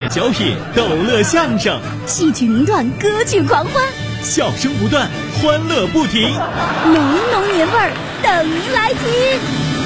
小品，逗乐相声， 戏曲名段，歌曲狂欢， 笑声不断，欢乐不停， 浓浓年味儿等您来听。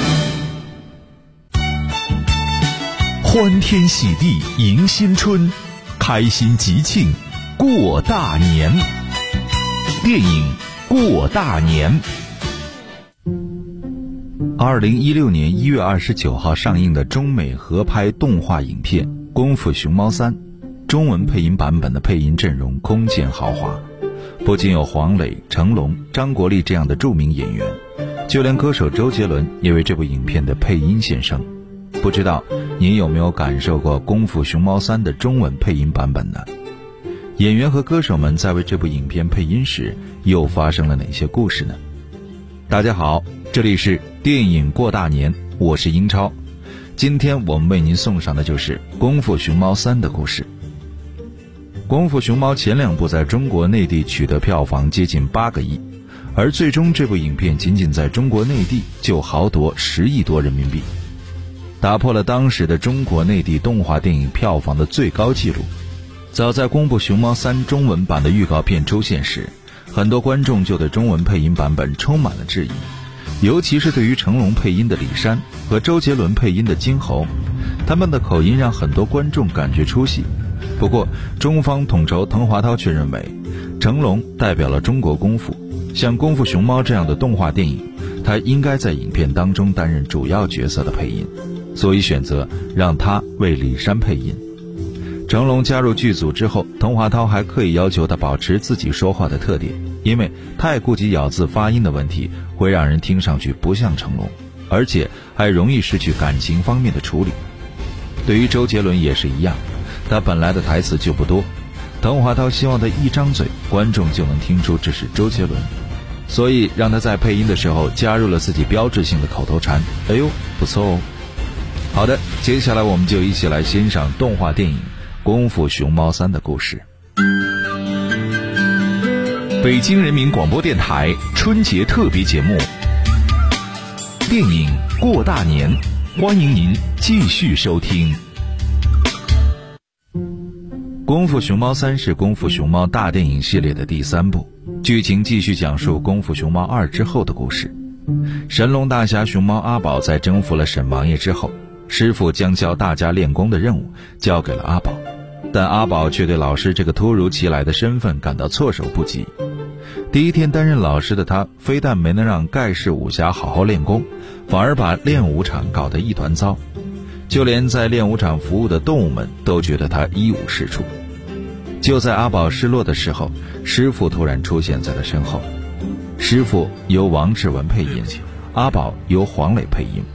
欢天喜地迎新春，开心吉庆过大年。电影《过大年》2016年1月29号上映的中美合拍动画影片《功夫熊猫3》，中文配音版本的配音阵容空前豪华，不仅有黄磊、成龙、张国立这样的著名演员，就连歌手周杰伦也为这部影片的配音献声。不知道您有没有感受过《功夫熊猫3》的中文配音版本呢？演员和歌手们在为这部影片配音时又发生了哪些故事呢？大家好，这里是电影过大年，我是英超。今天我们为您送上的就是《功夫熊猫3》的故事。《功夫熊猫》前2部在中国内地取得票房接近8个亿，而最终这部影片仅仅在中国内地就豪夺10亿多人民币，打破了当时的中国内地动画电影票房的最高纪录。早在《功夫熊猫3》中文版的预告片出现时，很多观众就对中文配音版本充满了质疑，尤其是对于成龙配音的李珊和周杰伦配音的金猴，他们的口音让很多观众感觉出戏。不过中方统筹滕华涛却认为，成龙代表了中国功夫，像《功夫熊猫》这样的动画电影，他应该在影片当中担任主要角色的配音，所以选择让他为李珊配音。成龙加入剧组之后，滕华涛还刻意要求他保持自己说话的特点，因为太顾及咬字发音的问题会让人听上去不像成龙，而且还容易失去感情方面的处理。对于周杰伦也是一样，他本来的台词就不多，滕华涛希望他一张嘴观众就能听出这是周杰伦，所以让他在配音的时候加入了自己标志性的口头禅，哎呦不错哦。好的，接下来我们就一起来欣赏动画电影《功夫熊猫3》的故事。北京人民广播电台春节特别节目《电影过大年》，欢迎您继续收听。《功夫熊猫3》是功夫熊猫大电影系列的第3部，剧情继续讲述功夫熊猫2之后的故事。神龙大侠熊猫阿宝在征服了沈王爷之后，师傅将教大家练功的任务交给了阿宝，但阿宝却对老师这个突如其来的身份感到措手不及。第一天担任老师的他，非但没能让盖世武侠好好练功，反而把练武场搞得一团糟，就连在练武场服务的动物们都觉得他一无是处。就在阿宝失落的时候，师傅突然出现在了身后。师傅由王志文配音，阿宝由黄磊配音。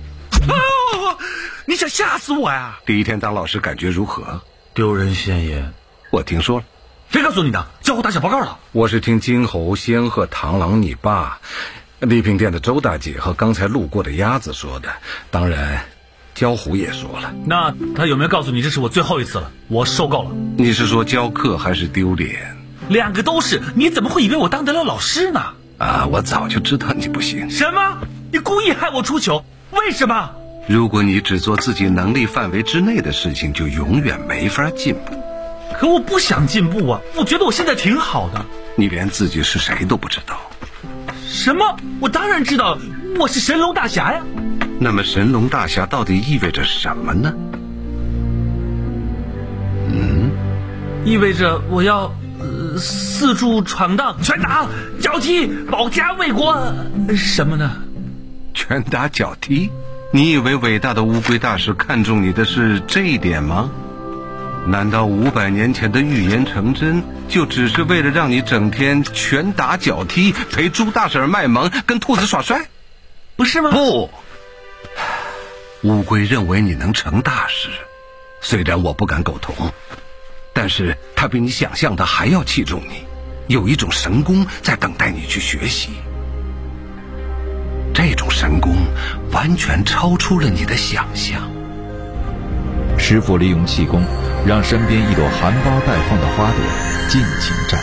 你想吓死我呀！ 第一天当老师感觉如何？ 丢人现眼。 我听说了。 谁告诉你的？交互打小报告了。 我是听金猴、仙鹤、螳螂、你爸、礼品店的周大姐和刚才路过的鸭子说的，当然焦虎也说了。 那他有没有告诉你这是我最后一次了？我受够了。 你是说教课还是丢脸？ 两个都是。你怎么会以为我当得了老师呢？ 啊，我早就知道你不行。 什么？你故意害我出糗？为什么？ 如果你只做自己能力范围之内的事情，就永远没法进步。 可我不想进步啊，我觉得我现在挺好的。 你连自己是谁都不知道。 什么？我当然知道，我是神龙大侠呀。 那么神龙大侠到底意味着什么呢？ 意味着我要四处闯荡，拳打脚踢，保家卫国，什么呢？ 拳打脚踢？你以为伟大的乌龟大师看中你的是这一点吗？难道500年前的预言成真，就只是为了让你整天拳打脚踢，陪猪大婶卖萌，跟兔子耍帅？ 不是吗？ 不，乌龟认为你能成大事，虽然我不敢苟同，但是他比你想象的还要器重你，有一种神功在等待你去学习。这种神功完全超出了你的想象。 师傅利用气功，让身边一朵含苞待放的花朵尽情绽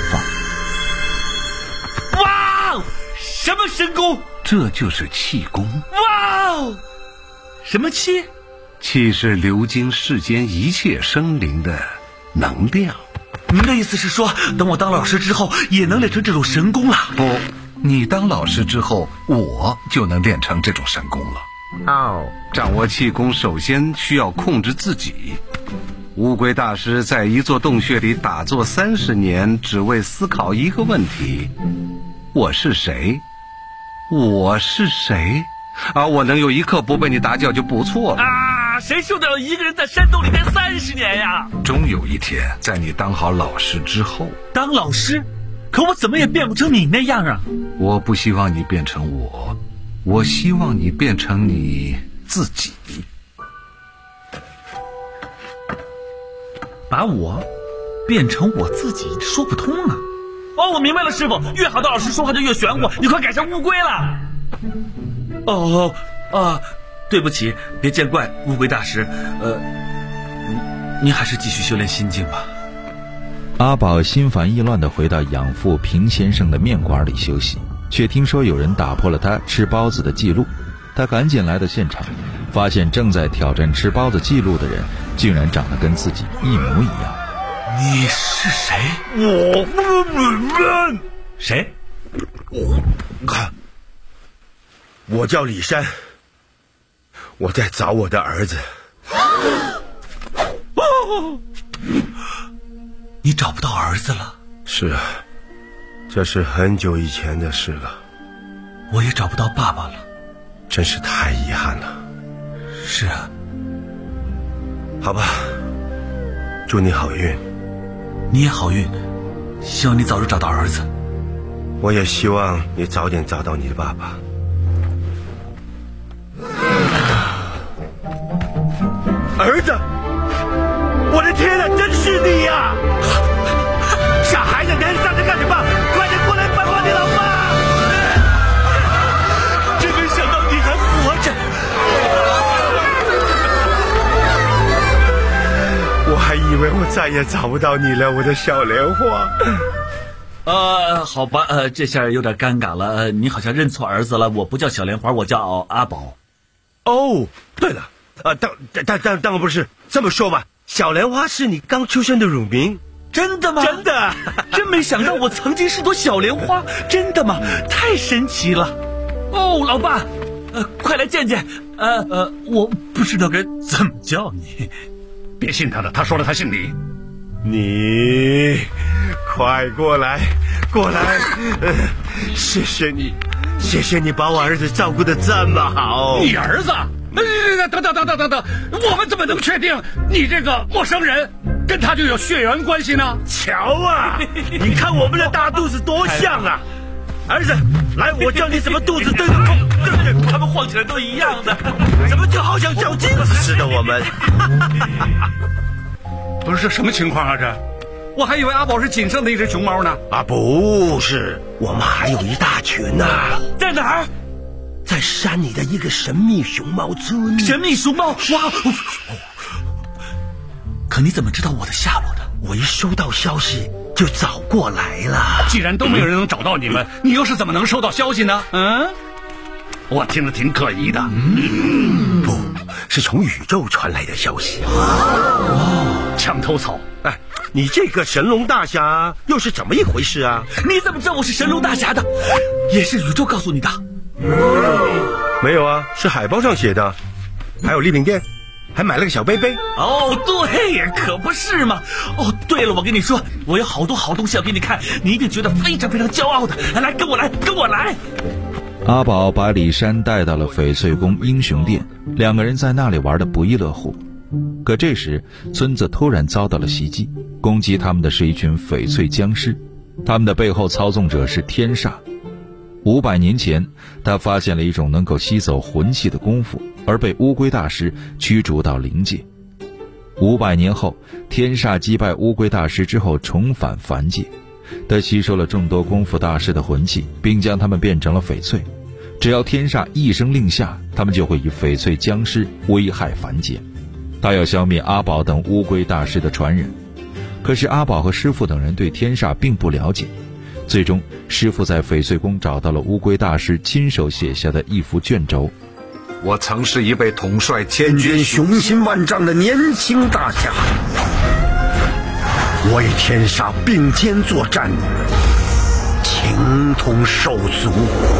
放。哇！什么神功？ 这就是气功。 哇！什么气？ 气是流经世间一切生灵的能量。 您的意思是说，等我当老师之后，也能练成这种神功了？ 不，你当老师之后，我就能练成这种神功了。掌握气功首先需要控制自己。乌龟大师在一座洞穴里打坐30年，只为思考一个问题：我是谁？我是谁？我能有一刻不被你打搅就不错了。 谁受得了一个人在山洞里待30年呀？ 终有一天，在你当好老师之后。 当老师？可我怎么也变不成你那样啊！ 我不希望你变成我，我希望你变成你自己。 把我变成我自己，说不通啊！我明白了，师傅，越好的老师说话就越玄乎，你快改成乌龟了。对不起，别见怪，乌龟大师。您还是继续修炼心经吧。 阿宝心烦意乱地回到养父平先生的面馆里休息，却听说有人打破了他吃包子的记录。他赶紧来到现场，发现正在挑战吃包子记录的人竟然长得跟自己一模一样。 你是谁？谁？ 我叫李山，我在找我的儿子。 你找不到儿子了？ 是啊，这是很久以前的事了。 我也找不到爸爸了， 真是太遗憾了。 是啊。 好吧，祝你好运。 你也好运，希望你早日找到儿子。 我也希望你早点找到你的爸爸。儿子，我的天哪，真是你呀！傻孩子，你还站着干什么？快点过来拜访你老爸！ 真没想到你还活着。 我还以为我再也找不到你了，我的小莲花。 好吧，这下有点尴尬了。你好像认错儿子了，我不叫小莲花，我叫阿宝。 哦，对了，当然不是。这么说吧，小莲花是你刚出生的乳名。 真的吗？ 真的。 真没想到我曾经是朵小莲花。真的吗？太神奇了。老爸，快来见见。我不知道该怎么叫你。 别信他的，他说了他姓李。 你快过来，过来！谢谢你，谢谢你把我儿子照顾得这么好。 你儿子？等，我们怎么能确定你这个陌生人跟他就有血缘关系呢？ 瞧啊，你看我们的大肚子多像啊！儿子，来，我教你怎么肚子对着空，对不对？ 他们晃起来都一样的， 怎么就好像照镜子似的？我们不是，这什么情况啊？这我还以为阿宝是仅剩的一只熊猫呢。 不是，我们还有一大群呢。 在哪儿？ 在山里的一个神秘熊猫村。 神秘熊猫？哇！可你怎么知道我的下落的？ 我一收到消息就找过来了。 既然都没有人能找到你们，你又是怎么能收到消息呢？我听着挺可疑的。 不是从宇宙传来的消息。 墙头草。 你这个神龙大侠又是怎么一回事啊？ 你怎么知道我是神龙大侠的？也是宇宙告诉你的？ 没有啊，是海报上写的。还有礼品店，还买了个小杯杯。 对呀，可不是嘛。对了，我跟你说，我有好多好东西要给你看，你一定觉得非常非常骄傲的。来，跟我来。 阿宝把李山带到了翡翠宫英雄殿，两个人在那里玩得不亦乐乎。可这时村子突然遭到了袭击，攻击他们的是一群翡翠僵尸，他们的背后操纵者是天煞。500年前，他发现了一种能够吸走魂气的功夫，而被乌龟大师驱逐到灵界。500年后，天煞击败乌龟大师之后重返凡界，他吸收了众多功夫大师的魂气，并将他们变成了翡翠。只要天煞一声令下，他们就会以翡翠僵尸危害凡间。他要消灭阿宝等乌龟大师的传人，可是阿宝和师父等人对天煞并不了解。最终，师父在翡翠宫找到了乌龟大师亲手写下的一幅卷轴， 我曾是一位统帅千军雄心万丈的年轻大侠，我与天煞并肩作战，情同手足。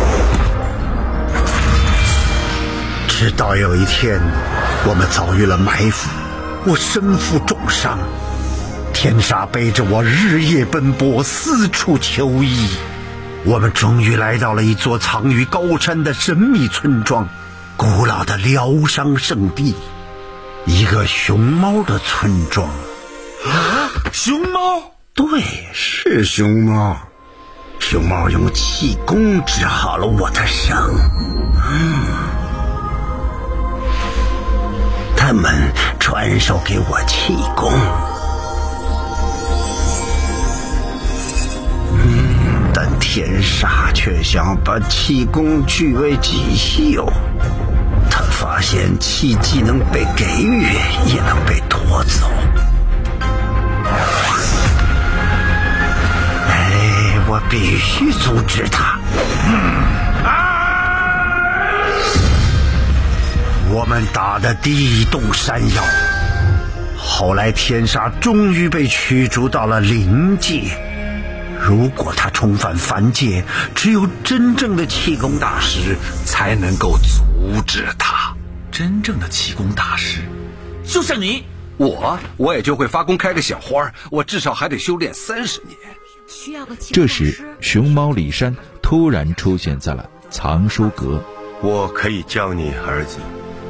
直到有一天，我们遭遇了埋伏，我身负重伤，天煞背着我日夜奔波，四处求医。我们终于来到了一座藏于高山的神秘村庄，古老的疗伤圣地，一个熊猫的村庄。 啊，熊猫？ 对，是熊猫。熊猫用气功治好了我的伤。他们传授给我气功。但天煞却想把气功据为己有。他发现气既能被给予，也能被夺走。我必须阻止他。我们打得地动山摇，后来天煞终于被驱逐到了灵界。如果他重返凡界，只有真正的气功大师才能够阻止他。 真正的气功大师，就像你。 我也就会发功开个小花，我至少还得修炼30年。 这时，熊猫李山突然出现在了藏书阁。 我可以教你，儿子。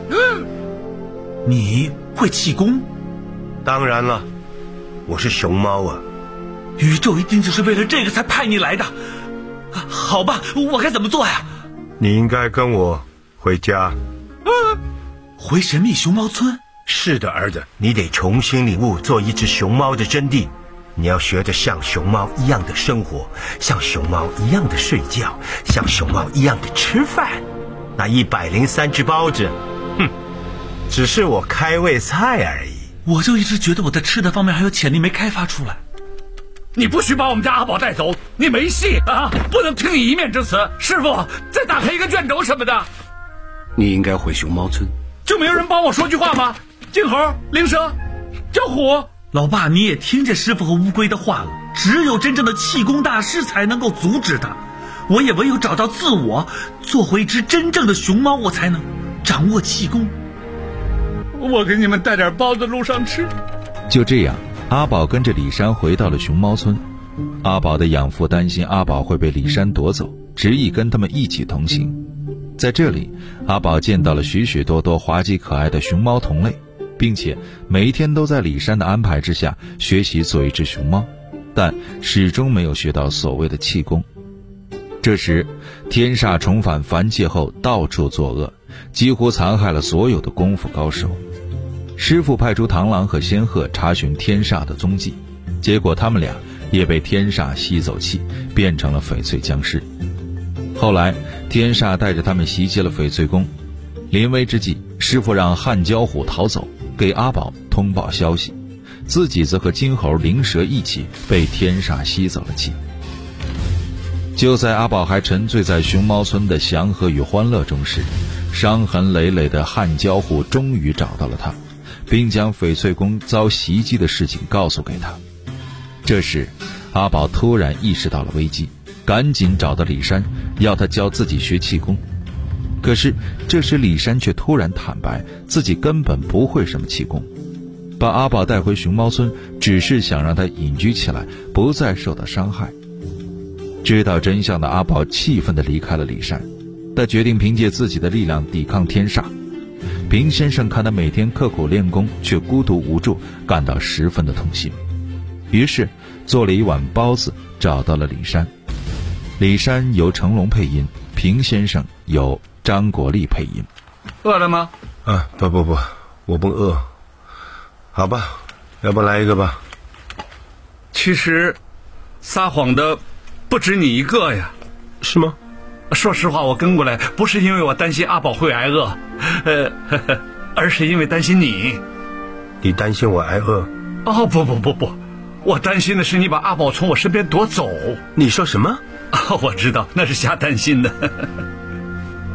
你会气功？ 当然了，我是熊猫啊。 宇宙一定就是为了这个才派你来的。好吧，我该怎么做呀？ 你应该跟我回家。 回神秘熊猫村？ 是的，儿子，你得重新领悟做一只熊猫的真谛。你要学着像熊猫一样的生活，像熊猫一样的睡觉，像熊猫一样的吃饭。那103只包子，只是我开胃菜而已。 我就一直觉得我在吃的方面还有潜力没开发出来。 你不许把我们家阿宝带走，你没戏啊！不能听你一面之词。师傅，再打开一个卷轴什么的。 你应该回熊猫村。 就没有人帮我说句话吗？金猴、灵蛇、焦虎。 老爸，你也听见师傅和乌龟的话了，只有真正的气功大师才能够阻止他。我也唯有找到自我，做回一只真正的熊猫，我才能掌握气功。 我给你们带点包子路上吃。 就这样，阿宝跟着李山回到了熊猫村。阿宝的养父担心阿宝会被李山夺走，执意跟他们一起同行。在这里，阿宝见到了许许多多滑稽可爱的熊猫同类，并且每一天都在李山的安排之下学习做一只熊猫，但始终没有学到所谓的气功。这时，天煞重返凡界后到处作恶，几乎残害了所有的功夫高手。师父派出螳螂和仙鹤查询天煞的踪迹，结果他们俩也被天煞吸走气，变成了翡翠僵尸。后来天煞带着他们袭击了翡翠宫，临危之际，师父让汉焦虎逃走，给阿宝通报消息，自己则和金猴、灵蛇一起被天煞吸走了气。就在阿宝还沉醉在熊猫村的祥和与欢乐中时，伤痕累累的汉焦虎终于找到了他，并将翡翠宫遭袭击的事情告诉给他。这时阿宝突然意识到了危机，赶紧找到李山，要他教自己学气功。可是这时李山却突然坦白自己根本不会什么气功，把阿宝带回熊猫村只是想让他隐居起来，不再受到伤害。知道真相的阿宝气愤地离开了李山，他决定凭借自己的力量抵抗天煞。平先生看他每天刻苦练功却孤独无助，感到十分的痛心，于是做了一碗包子找到了李山。李山由成龙配音，平先生由张国立配音。 饿了吗？ 不，我不饿。好吧，要不来一个吧。 其实撒谎的不止你一个呀。 是吗？ 说实话，我跟过来不是因为我担心阿宝会挨饿，而是因为担心你。 你担心我挨饿？ 哦，不，我担心的是你把阿宝从我身边夺走。 你说什么？ 我知道那是瞎担心的。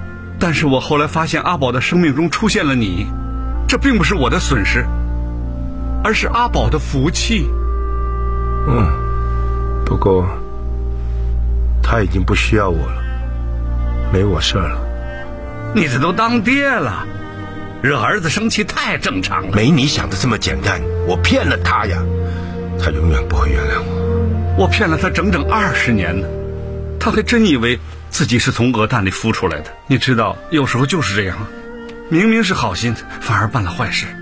但是我后来发现阿宝的生命中出现了你，这并不是我的损失，而是阿宝的福气。 不过他已经不需要我了，没我事儿了。 你这都当爹了，惹儿子生气太正常了。 没你想的这么简单，我骗了他呀，他永远不会原谅我。 我骗了他整整20年呢，他还真以为自己是从鹅蛋里孵出来的。你知道，有时候就是这样，明明是好心，反而办了坏事。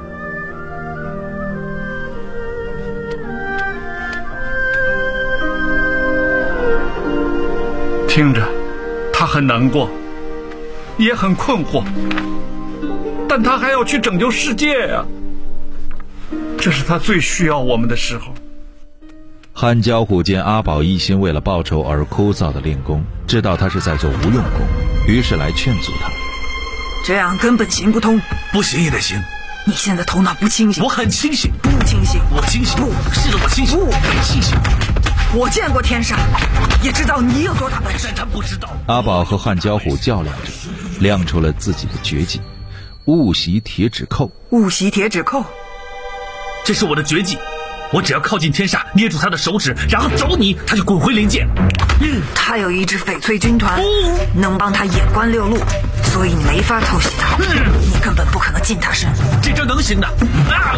听着，他很难过，也很困惑，但他还要去拯救世界呀，这是他最需要我们的时候。 汉焦虎见阿宝一心为了报仇而枯燥的练功，知道他是在做无用功，于是来劝阻他。 这样根本行不通。 不行也得行。 你现在头脑不清醒。 我很清醒。 不清醒。 我清醒。 不， 是的，我清醒。 不， 清醒。 我见过天煞，也知道你有多大本事。 但他不知道。 阿宝和汉焦虎较量着，亮出了自己的绝技——雾袭铁指扣。 雾袭铁指扣， 这是我的绝技。我只要靠近天煞，捏住他的手指，然后肘你，他就滚回灵界。 他有一支翡翠军团，能帮他眼观六路，所以你没法偷袭他。你根本不可能近他身。 这招能行的啊！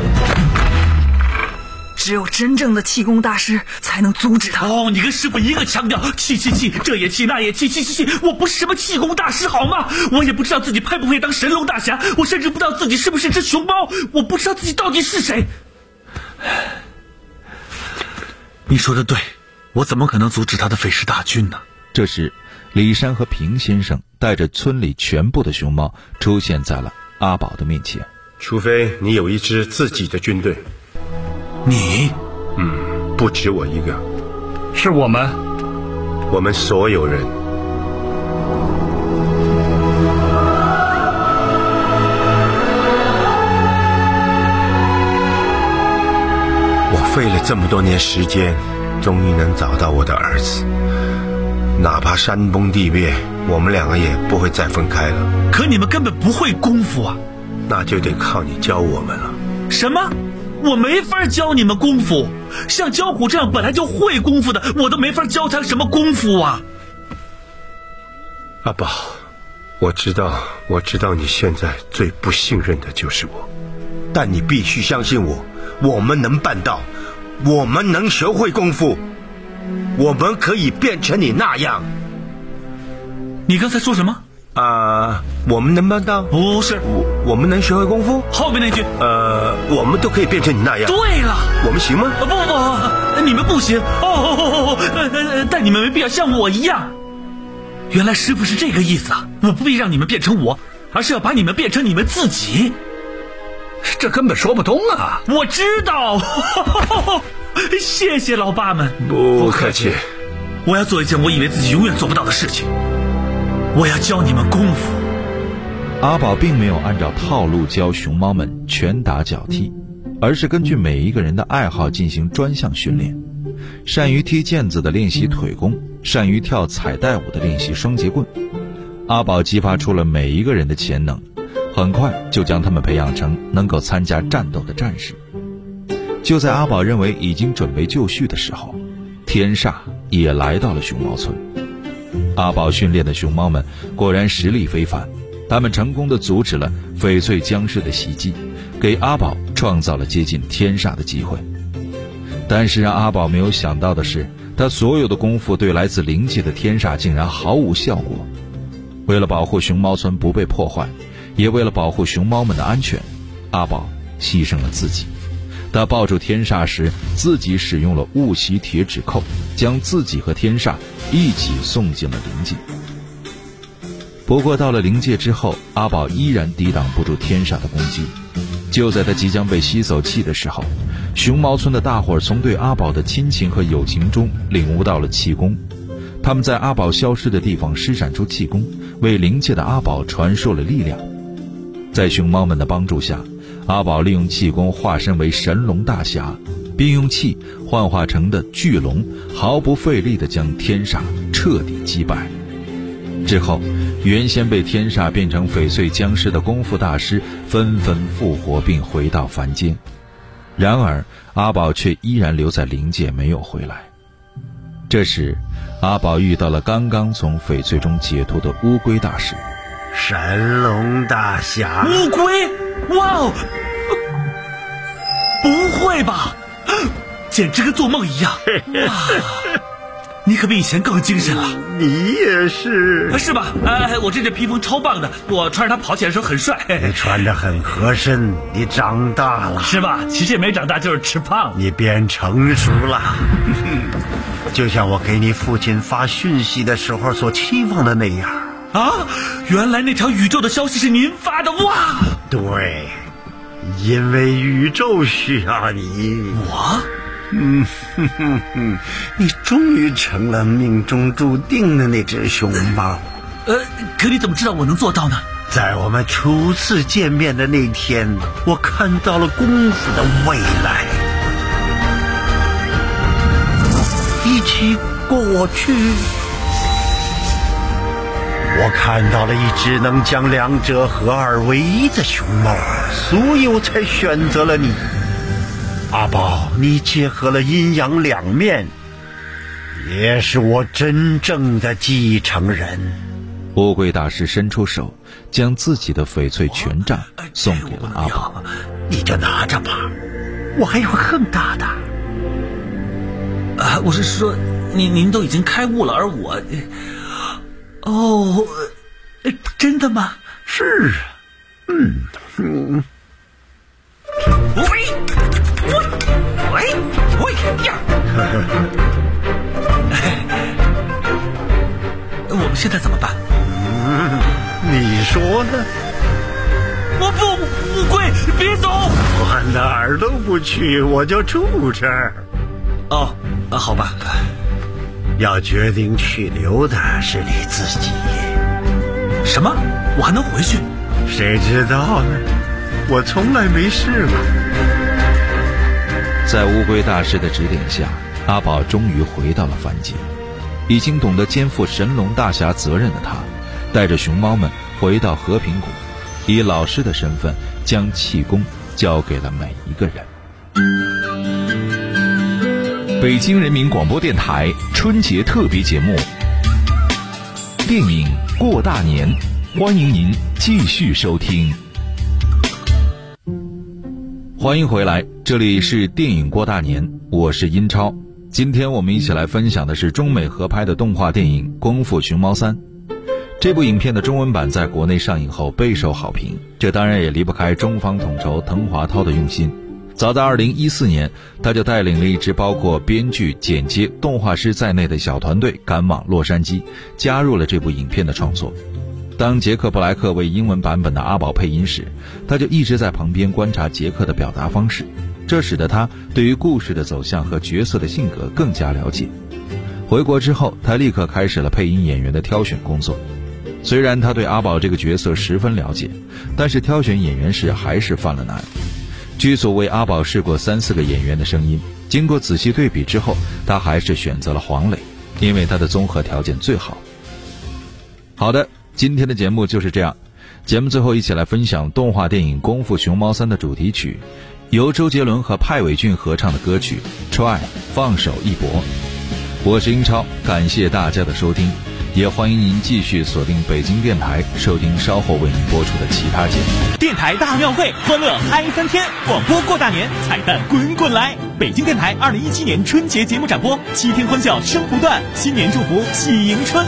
只有真正的气功大师才能阻止他。 你跟师傅一个腔调，气，这也气那也气，我不是什么气功大师好吗？我也不知道自己配不配当神龙大侠，我甚至不知道自己是不是只熊猫，我不知道自己到底是谁。你说的对，我怎么可能阻止他的匪师大军呢？ 这时，李山和平先生带着村里全部的熊猫出现在了阿宝的面前。 除非你有一支自己的军队。 你？ 不止我一个， 是我们所有人。我费了这么多年时间，终于能找到我的儿子。哪怕山崩地裂，我们两个也不会再分开了。 可你们根本不会功夫啊！ 那就得靠你教我们了。 什么？我没法教你们功夫，像焦虎这样本来就会功夫的，我都没法教他什么功夫啊！ 阿宝，我知道你现在最不信任的就是我，但你必须相信我，我们能办到，我们能学会功夫，我们可以变成你那样。 你刚才说什么？ 我们能办到？ 不是， 我们能学会功夫？ 后面那句， 我们都可以变成你那样。 对了， 我们行吗？ 不，你们不行。但你们没必要像我一样。原来师傅是这个意思啊！我不必让你们变成我，而是要把你们变成你们自己。 这根本说不通啊！ 我知道。谢谢老爸们。 不客气。 我要做一件我以为自己永远做不到的事情。我要教你们功夫。 阿宝并没有按照套路教熊猫们拳打脚踢，而是根据每一个人的爱好进行专项训练。善于踢毽子的练习腿功，善于跳彩带舞的练习双节棍。阿宝激发出了每一个人的潜能，很快就将他们培养成能够参加战斗的战士。就在阿宝认为已经准备就绪的时候，天煞也来到了熊猫村。阿宝训练的熊猫们果然实力非凡，他们成功地阻止了翡翠僵尸的袭击，给阿宝创造了接近天煞的机会。但是让阿宝没有想到的是，他所有的功夫对来自灵界的天煞竟然毫无效果。为了保护熊猫村不被破坏，也为了保护熊猫们的安全，阿宝牺牲了自己。他抱住天煞时，自己使用了雾袭铁指扣，将自己和天煞一起送进了灵界。不过到了灵界之后，阿宝依然抵挡不住天煞的攻击。就在他即将被吸走气的时候，熊猫村的大伙儿从对阿宝的亲情和友情中领悟到了气功。他们在阿宝消失的地方施展出气功，为灵界的阿宝传授了力量。在熊猫们的帮助下，阿宝利用气功化身为神龙大侠，并用气幻化成的巨龙毫不费力地将天煞彻底击败。之后， 原先被天煞变成翡翠僵尸的功夫大师纷纷复活并回到凡间。然而阿宝却依然留在灵界没有回来。这时阿宝遇到了刚刚从翡翠中解脱的乌龟大师。 神龙大侠， 乌龟？哇哦！不会吧，简直跟做梦一样。哇，你可比以前更精神了。 你也是。 是吧？我这件披风超棒的，我穿着它跑起来的时候很帅。 你穿着很合身，你长大了。 是吧？其实也没长大，就是吃胖了。 你变成熟了。就像我给你父亲发讯息的时候所期望的那样。 啊，原来那条宇宙的消息是您发的。哇， 对，因为宇宙需要你。 我你终于成了命中注定的那只熊猫。 可你怎么知道我能做到呢？ 在我们初次见面的那天，我看到了功夫的未来。一起过去，我看到了一只能将两者合二为一的熊猫，所以我才选择了你。阿宝，你结合了阴阳两面，也是我真正的继承人。 乌龟大师伸出手，将自己的翡翠权杖送给了阿宝。 你就拿着吧，我还有更大的。 我是说，您都已经开悟了，而我，真的吗？ 是啊， 我们现在怎么办？ 你说呢？ 我不，乌龟，别走！ 我哪儿都不去，我就住这儿。 好吧。 要决定去留的是你自己。 什么？我还能回去？ 谁知道呢？我从来没试过。 在乌龟大师的指点下，阿宝终于回到了凡间。已经懂得肩负神龙大侠责任的他，带着熊猫们回到和平谷，以老师的身份将气功交给了每一个人。 北京人民广播电台春节特别节目电影过大年，欢迎您继续收听。 欢迎回来，这里是电影过大年，我是英超。今天我们一起来分享的是中美合拍的动画电影《功夫熊猫3》。这部影片的中文版在国内上映后备受好评，这当然也离不开中方统筹滕华涛的用心。早在2014年，他就带领了一支包括编剧、剪接、动画师在内的小团队赶往洛杉矶，加入了这部影片的创作。当杰克·布莱克为英文版本的阿宝配音时，他就一直在旁边观察杰克的表达方式，这使得他对于故事的走向和角色的性格更加了解。回国之后，他立刻开始了配音演员的挑选工作。虽然他对阿宝这个角色十分了解，但是挑选演员时还是犯了难。剧组为阿宝试过3-4个演员的声音，经过仔细对比之后，他还是选择了黄磊，因为他的综合条件最好。好的，今天的节目就是这样。节目最后一起来分享动画电影《功夫熊猫3》的主题曲，由周杰伦和派伟俊合唱的歌曲 Try 放手一搏。我是英超，感谢大家的收听，也欢迎您继续锁定北京电台，收听稍后为您播出的其他节目。 电台大庙会，欢乐嗨3天，广播过大年，彩蛋滚滚来。北京电台2017年春节节目展播，7天欢笑声不断，新年祝福喜迎春。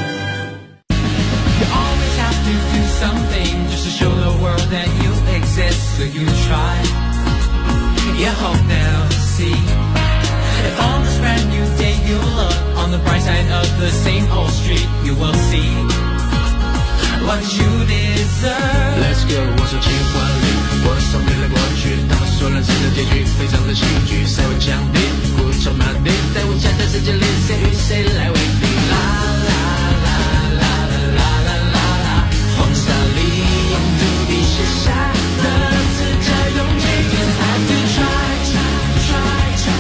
On the bright side of the same old street, you will see what you deserve. Let's go， 我说情话里，我送你了过去，他们说人生的结局非常的戏剧，谁会降低，故作麻痹，在无价的世界里，谁与谁来为敌？啦啦啦啦啦啦啦啦，黄沙里用土地写下的字，这勇气 ，You have to try, try, try, try.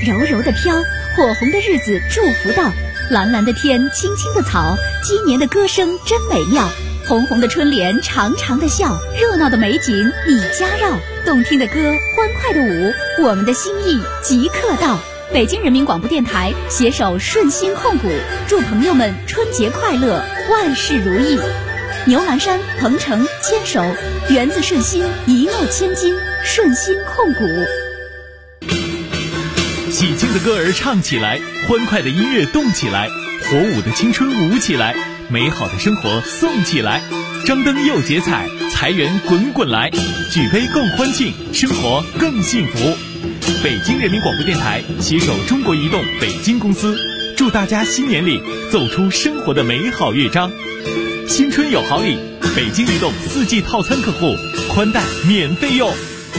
柔柔的飘，火红的日子祝福到，蓝蓝的天，青青的草，鸡年的歌声真美妙，红红的春联，长长的笑，热闹的美景你家绕，动听的歌，欢快的舞，我们的心意即刻到。北京人民广播电台携手顺心控股，祝朋友们春节快乐，万事如意。牛栏山、鹏程牵手，源自顺心，一诺千金，顺心控股。 喜庆的歌儿唱起来，欢快的音乐动起来，火舞的青春舞起来，美好的生活送起来，张灯又结彩，财源滚滚来，举杯共欢庆，生活更幸福。北京人民广播电台携手中国移动北京公司，祝大家新年里奏出生活的美好乐章。新春有好礼，北京移动4G 套餐客户宽带免费用。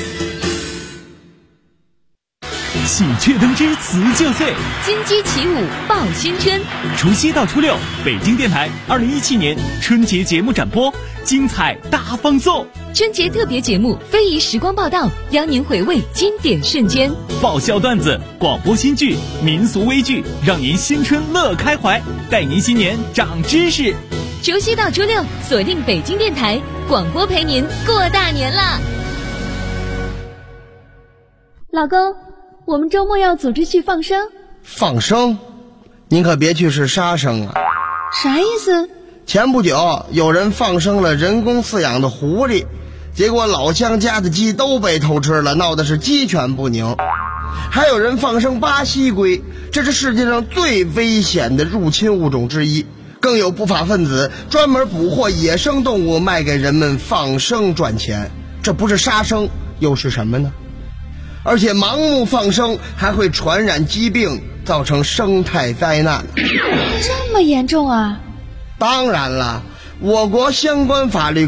喜鹊登枝辞旧岁， 金鸡起舞报新春。 除夕到初六，北京电台2017年春节节目展播，精彩大放送。 春节特别节目非遗时光报道，邀您回味经典瞬间， 爆笑段子、广播新剧、民俗微剧，让您新春乐开怀，带您新年长知识。 除夕到初六，锁定北京电台广播，陪您过大年啦。 老公，我们周末要组织去放生。 放生？您可别去是杀生啊。 啥意思？ 前不久有人放生了人工饲养的狐狸，结果老乡家的鸡都被偷吃了，闹的是鸡犬不宁。还有人放生巴西龟，这是世界上最危险的入侵物种之一。更有不法分子专门捕获野生动物卖给人们放生赚钱，这不是杀生又是什么呢？而且盲目放生还会传染疾病，造成生态灾难。 这么严重啊？ 当然了，我国相关法律